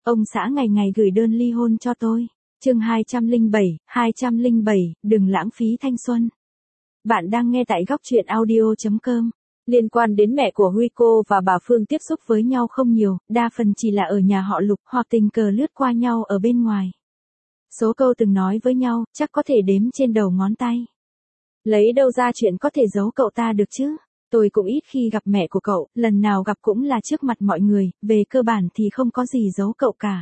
Ông xã ngày ngày gửi đơn ly hôn cho tôi. Chương 207, đừng lãng phí thanh xuân. Bạn đang nghe tại góc truyện audio.com. Liên quan đến mẹ của Huy, cô và bà Phương tiếp xúc với nhau không nhiều, đa phần chỉ là ở nhà họ Lục hoặc tình cờ lướt qua nhau ở bên ngoài. Số câu từng nói với nhau, chắc có thể đếm trên đầu ngón tay. Lấy đâu ra chuyện có thể giấu cậu ta được chứ? Tôi cũng ít khi gặp mẹ của cậu, lần nào gặp cũng là trước mặt mọi người, về cơ bản thì không có gì giấu cậu cả.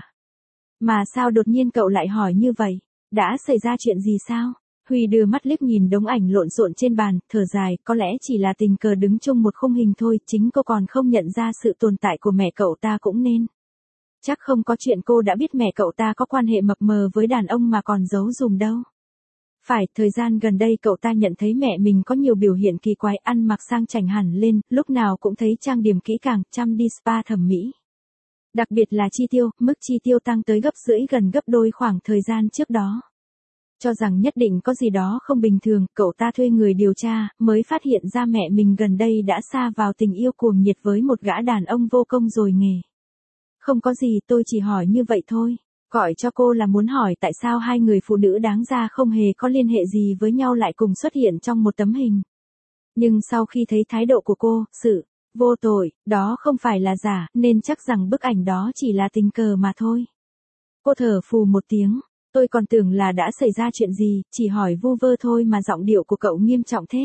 Mà sao đột nhiên cậu lại hỏi như vậy? Đã xảy ra chuyện gì sao? Huy đưa mắt liếc nhìn đống ảnh lộn xộn trên bàn, thở dài, có lẽ chỉ là tình cờ đứng chung một khung hình thôi, chính cô còn không nhận ra sự tồn tại của mẹ cậu ta cũng nên. Chắc không có chuyện cô đã biết mẹ cậu ta có quan hệ mập mờ với đàn ông mà còn giấu giùm đâu. Phải, thời gian gần đây cậu ta nhận thấy mẹ mình có nhiều biểu hiện kỳ quái, ăn mặc sang chảnh hẳn lên, lúc nào cũng thấy trang điểm kỹ càng, chăm đi spa thẩm mỹ. Đặc biệt là chi tiêu, mức chi tiêu tăng tới gấp rưỡi, gần gấp đôi khoảng thời gian trước đó. Cho rằng nhất định có gì đó không bình thường, cậu ta thuê người điều tra, mới phát hiện ra mẹ mình gần đây đã sa vào tình yêu cuồng nhiệt với một gã đàn ông vô công rồi nghề. Không có gì, tôi chỉ hỏi như vậy thôi. Gọi cho cô là muốn hỏi tại sao hai người phụ nữ đáng ra không hề có liên hệ gì với nhau lại cùng xuất hiện trong một tấm hình. Nhưng sau khi thấy thái độ của cô, sự vô tội, đó không phải là giả, nên chắc rằng bức ảnh đó chỉ là tình cờ mà thôi. Cô thở phù một tiếng, tôi còn tưởng là đã xảy ra chuyện gì, chỉ hỏi vu vơ thôi mà giọng điệu của cậu nghiêm trọng thế.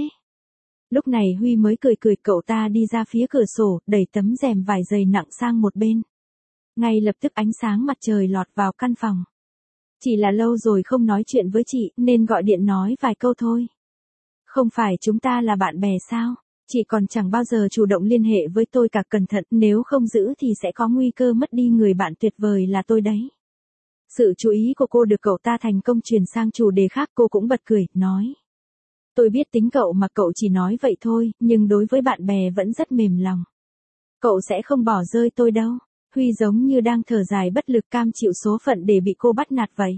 Lúc này Huy mới cười cười, cậu ta đi ra phía cửa sổ, đẩy tấm rèm vải dày nặng sang một bên. Ngay lập tức ánh sáng mặt trời lọt vào căn phòng. Chỉ là lâu rồi không nói chuyện với chị, nên gọi điện nói vài câu thôi. Không phải chúng ta là bạn bè sao? Chị còn chẳng bao giờ chủ động liên hệ với tôi cả, cẩn thận, nếu không giữ thì sẽ có nguy cơ mất đi người bạn tuyệt vời là tôi đấy. Sự chú ý của cô được cậu ta thành công truyền sang chủ đề khác, cô cũng bật cười, nói. Tôi biết tính cậu mà, cậu chỉ nói vậy thôi, nhưng đối với bạn bè vẫn rất mềm lòng. Cậu sẽ không bỏ rơi tôi đâu. Huy giống như đang thở dài bất lực, cam chịu số phận để bị cô bắt nạt vậy.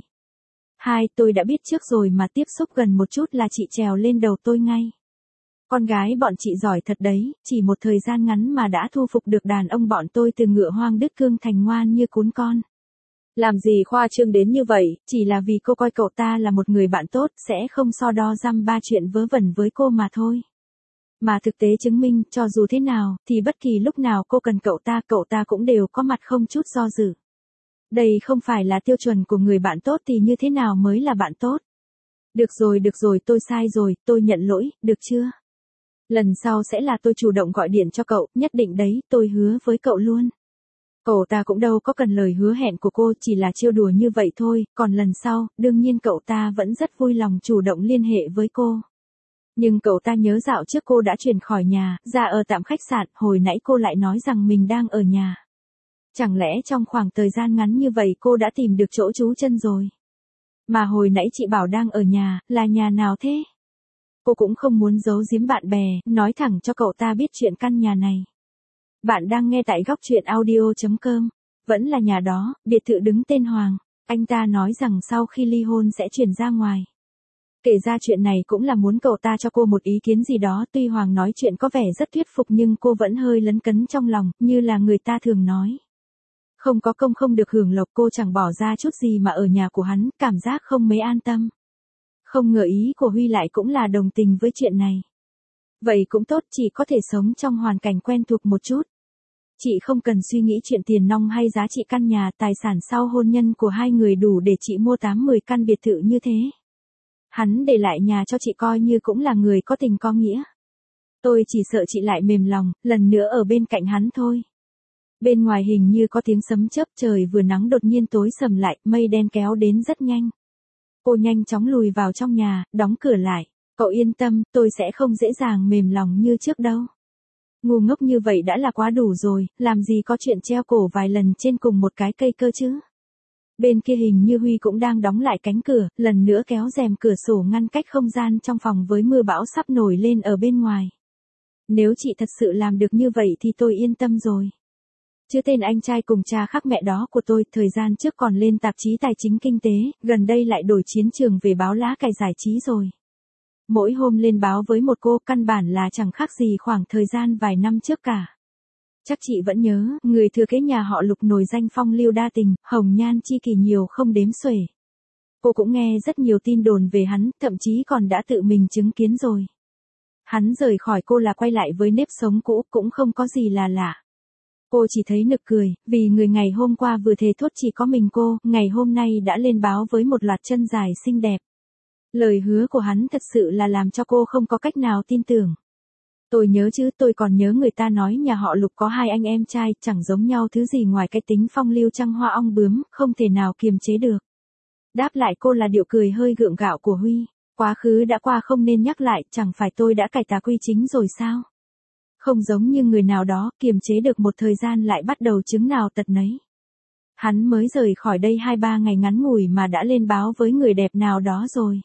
Tôi đã biết trước rồi mà, tiếp xúc gần một chút là chị trèo lên đầu tôi ngay. Con gái bọn chị giỏi thật đấy, chỉ một thời gian ngắn mà đã thu phục được đàn ông bọn tôi từ ngựa hoang đứt cương thành ngoan như cún con. Làm gì khoa trương đến như vậy, chỉ là vì cô coi cậu ta là một người bạn tốt, sẽ không so đo dăm ba chuyện vớ vẩn với cô mà thôi. Mà thực tế chứng minh, cho dù thế nào, thì bất kỳ lúc nào cô cần cậu ta cũng đều có mặt không chút do dự. Đây không phải là tiêu chuẩn của người bạn tốt thì như thế nào mới là bạn tốt? Được rồi, tôi sai rồi, tôi nhận lỗi, được chưa? Lần sau sẽ là tôi chủ động gọi điện cho cậu, nhất định đấy, tôi hứa với cậu luôn. Cậu ta cũng đâu có cần lời hứa hẹn của cô, chỉ là trêu đùa như vậy thôi, còn lần sau, đương nhiên cậu ta vẫn rất vui lòng chủ động liên hệ với cô. Nhưng cậu ta nhớ dạo trước cô đã chuyển khỏi nhà, ra ở tạm khách sạn, hồi nãy cô lại nói rằng mình đang ở nhà. Chẳng lẽ trong khoảng thời gian ngắn như vậy cô đã tìm được chỗ trú chân rồi? Mà hồi nãy chị bảo đang ở nhà, là nhà nào thế? Cô cũng không muốn giấu giếm bạn bè, nói thẳng cho cậu ta biết chuyện căn nhà này. Bạn đang nghe tại góc truyện audio.com. Vẫn là nhà đó, biệt thự đứng tên Hoàng. Anh ta nói rằng sau khi ly hôn sẽ chuyển ra ngoài. Kể ra chuyện này cũng là muốn cậu ta cho cô một ý kiến gì đó, tuy Hoàng nói chuyện có vẻ rất thuyết phục nhưng cô vẫn hơi lấn cấn trong lòng, như là người ta thường nói. Không có công không được hưởng lộc, cô chẳng bỏ ra chút gì mà ở nhà của hắn, cảm giác không mấy an tâm. Không ngờ ý của Huy lại cũng là đồng tình với chuyện này. Vậy cũng tốt, chị có thể sống trong hoàn cảnh quen thuộc một chút. Chị không cần suy nghĩ chuyện tiền nong hay giá trị căn nhà, tài sản sau hôn nhân của hai người đủ để chị mua 8-10 căn biệt thự như thế. Hắn để lại nhà cho chị coi như cũng là người có tình có nghĩa. Tôi chỉ sợ chị lại mềm lòng, lần nữa ở bên cạnh hắn thôi. Bên ngoài hình như có tiếng sấm chớp, trời vừa nắng đột nhiên tối sầm lại, mây đen kéo đến rất nhanh. Cô nhanh chóng lùi vào trong nhà, đóng cửa lại. Cậu yên tâm, tôi sẽ không dễ dàng mềm lòng như trước đâu. Ngu ngốc như vậy đã là quá đủ rồi, làm gì có chuyện treo cổ vài lần trên cùng một cái cây cơ chứ. Bên kia hình như Huy cũng đang đóng lại cánh cửa, lần nữa kéo rèm cửa sổ ngăn cách không gian trong phòng với mưa bão sắp nổi lên ở bên ngoài. Nếu chị thật sự làm được như vậy thì tôi yên tâm rồi. Chứ tên anh trai cùng cha khác mẹ đó của tôi, thời gian trước còn lên tạp chí tài chính kinh tế, gần đây lại đổi chiến trường về báo lá cải giải trí rồi. Mỗi hôm lên báo với một cô, căn bản là chẳng khác gì khoảng thời gian vài năm trước cả. Chắc chị vẫn nhớ, người thừa kế nhà họ Lục nổi danh phong lưu đa tình, hồng nhan chi kỷ nhiều không đếm xuể. Cô cũng nghe rất nhiều tin đồn về hắn, thậm chí còn đã tự mình chứng kiến rồi. Hắn rời khỏi cô là quay lại với nếp sống cũ, cũng không có gì là lạ. Cô chỉ thấy nực cười, vì người ngày hôm qua vừa thề thốt chỉ có mình cô, ngày hôm nay đã lên báo với một loạt chân dài xinh đẹp. Lời hứa của hắn thật sự là làm cho cô không có cách nào tin tưởng. Tôi nhớ chứ, tôi còn nhớ người ta nói nhà họ Lục có 2 anh em trai, chẳng giống nhau thứ gì ngoài cái tính phong lưu trăng hoa ong bướm, không thể nào kiềm chế được. Đáp lại cô là điệu cười hơi gượng gạo của Huy. Quá khứ đã qua không nên nhắc lại, chẳng phải tôi đã cải tà quy chính rồi sao? Không giống như người nào đó, kiềm chế được một thời gian lại bắt đầu chứng nào tật nấy. Hắn mới rời khỏi đây 2-3 ngày ngắn ngủi mà đã lên báo với người đẹp nào đó rồi.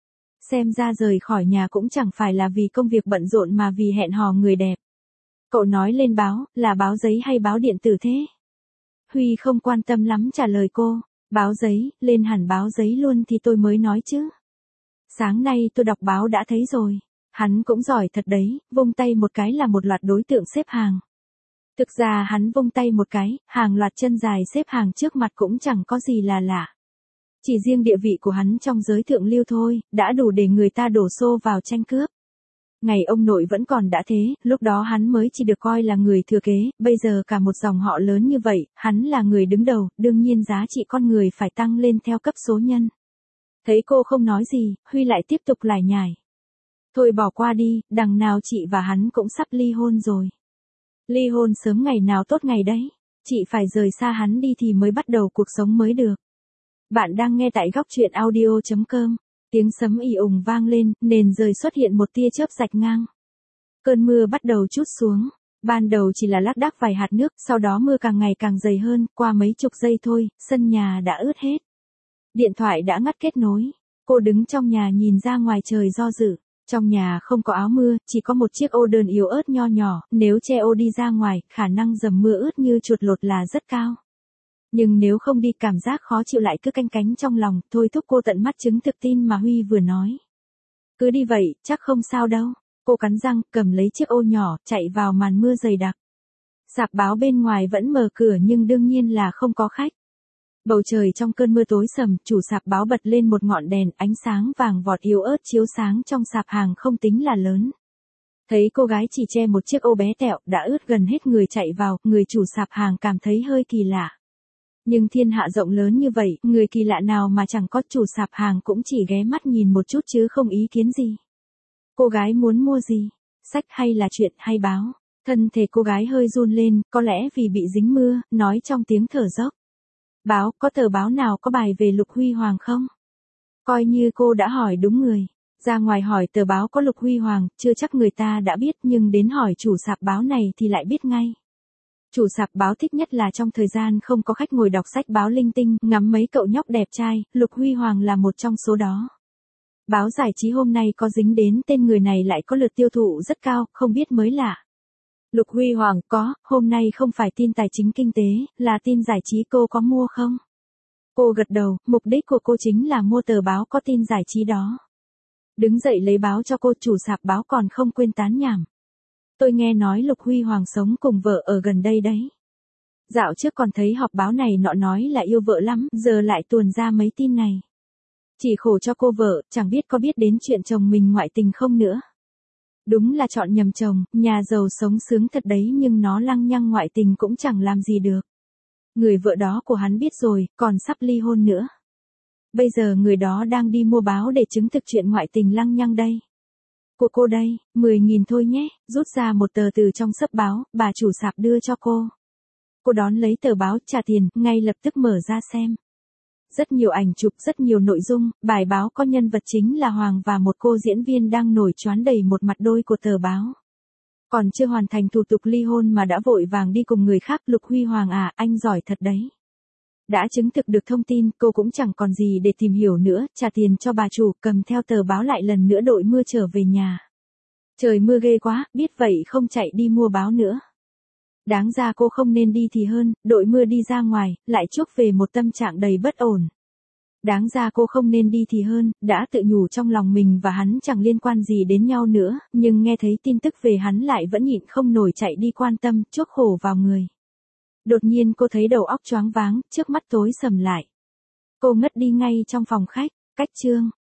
Xem ra rời khỏi nhà cũng chẳng phải là vì công việc bận rộn mà vì hẹn hò người đẹp. Cậu nói lên báo, là báo giấy hay báo điện tử thế? Huy không quan tâm lắm trả lời cô, báo giấy, lên hẳn báo giấy luôn thì tôi mới nói chứ. Sáng nay tôi đọc báo đã thấy rồi. Hắn cũng giỏi thật đấy, vung tay một cái là một loạt đối tượng xếp hàng. Thực ra hắn vung tay một cái, hàng loạt chân dài xếp hàng trước mặt cũng chẳng có gì là lạ. Chỉ riêng địa vị của hắn trong giới thượng lưu thôi, đã đủ để người ta đổ xô vào tranh cướp. Ngày ông nội vẫn còn đã thế, lúc đó hắn mới chỉ được coi là người thừa kế, bây giờ cả một dòng họ lớn như vậy, hắn là người đứng đầu, đương nhiên giá trị con người phải tăng lên theo cấp số nhân. Thấy cô không nói gì, Huy lại tiếp tục lải nhải. Thôi bỏ qua đi, đằng nào chị và hắn cũng sắp ly hôn rồi. Ly hôn sớm ngày nào tốt ngày đấy, chị phải rời xa hắn đi thì mới bắt đầu cuộc sống mới được. Bạn đang nghe tại góc truyện audio.com, tiếng sấm ì ùng vang lên, nền trời xuất hiện một tia chớp rạch ngang. Cơn mưa bắt đầu trút xuống, ban đầu chỉ là lác đác vài hạt nước, sau đó mưa càng ngày càng dày hơn, qua mấy chục giây thôi, sân nhà đã ướt hết. Điện thoại đã ngắt kết nối, cô đứng trong nhà nhìn ra ngoài trời do dự. Trong nhà không có áo mưa, chỉ có một chiếc ô đơn yếu ớt nho nhỏ, nếu che ô đi ra ngoài, khả năng dầm mưa ướt như chuột lột là rất cao. Nhưng nếu không đi cảm giác khó chịu lại cứ canh cánh trong lòng, thôi thúc cô tận mắt chứng thực tin mà Huy vừa nói. Cứ đi vậy, chắc không sao đâu. Cô cắn răng, cầm lấy chiếc ô nhỏ, chạy vào màn mưa dày đặc. Rạp báo bên ngoài vẫn mở cửa nhưng đương nhiên là không có khách. Bầu trời trong cơn mưa tối sầm, chủ sạp báo bật lên một ngọn đèn, ánh sáng vàng vọt yếu ớt chiếu sáng trong sạp hàng không tính là lớn. Thấy cô gái chỉ che một chiếc ô bé tẹo, đã ướt gần hết người chạy vào, người chủ sạp hàng cảm thấy hơi kỳ lạ. Nhưng thiên hạ rộng lớn như vậy, người kỳ lạ nào mà chẳng có, chủ sạp hàng cũng chỉ ghé mắt nhìn một chút chứ không ý kiến gì. Cô gái muốn mua gì? Sách hay là truyện hay báo? Thân thể cô gái hơi run lên, có lẽ vì bị dính mưa, nói trong tiếng thở dốc. Báo, có tờ báo nào có bài về Lục Huy Hoàng không? Coi như cô đã hỏi đúng người. Ra ngoài hỏi tờ báo có Lục Huy Hoàng, chưa chắc người ta đã biết nhưng đến hỏi chủ sạp báo này thì lại biết ngay. Chủ sạp báo thích nhất là trong thời gian không có khách ngồi đọc sách báo linh tinh, ngắm mấy cậu nhóc đẹp trai, Lục Huy Hoàng là một trong số đó. Báo giải trí hôm nay có dính đến tên người này lại có lượt tiêu thụ rất cao, không biết mới lạ. Lục Huy Hoàng, có, hôm nay không phải tin tài chính kinh tế, là tin giải trí, cô có mua không? Cô gật đầu, mục đích của cô chính là mua tờ báo có tin giải trí đó. Đứng dậy lấy báo cho cô, chủ sạp báo còn không quên tán nhảm. Tôi nghe nói Lục Huy Hoàng sống cùng vợ ở gần đây đấy. Dạo trước còn thấy họp báo này nọ nói là yêu vợ lắm, giờ lại tuồn ra mấy tin này. Chỉ khổ cho cô vợ, chẳng biết có biết đến chuyện chồng mình ngoại tình không nữa. Đúng là chọn nhầm chồng, nhà giàu sống sướng thật đấy nhưng nó lăng nhăng ngoại tình cũng chẳng làm gì được. Người vợ đó của hắn biết rồi, còn sắp ly hôn nữa. Bây giờ người đó đang đi mua báo để chứng thực chuyện ngoại tình lăng nhăng đây. Của cô đây, 10.000 thôi nhé, rút ra một tờ từ trong xấp báo, bà chủ sạp đưa cho cô. Cô đón lấy tờ báo, trả tiền, ngay lập tức mở ra xem. Rất nhiều ảnh chụp, rất nhiều nội dung, bài báo có nhân vật chính là Hoàng và một cô diễn viên đang nổi choán đầy một mặt đôi của tờ báo. Còn chưa hoàn thành thủ tục ly hôn mà đã vội vàng đi cùng người khác, Lục Huy Hoàng à, anh giỏi thật đấy. Đã chứng thực được thông tin, cô cũng chẳng còn gì để tìm hiểu nữa, trả tiền cho bà chủ, cầm theo tờ báo lại lần nữa đội mưa trở về nhà. Trời mưa ghê quá, biết vậy không chạy đi mua báo nữa. Đáng ra cô không nên đi thì hơn, đội mưa đi ra ngoài, lại chuốc về một tâm trạng đầy bất ổn. Đáng ra cô không nên đi thì hơn, đã tự nhủ trong lòng mình và hắn chẳng liên quan gì đến nhau nữa, nhưng nghe thấy tin tức về hắn lại vẫn nhịn không nổi chạy đi quan tâm, chuốc khổ vào người. Đột nhiên cô thấy đầu óc choáng váng, trước mắt tối sầm lại. Cô ngất đi ngay trong phòng khách, cách chương.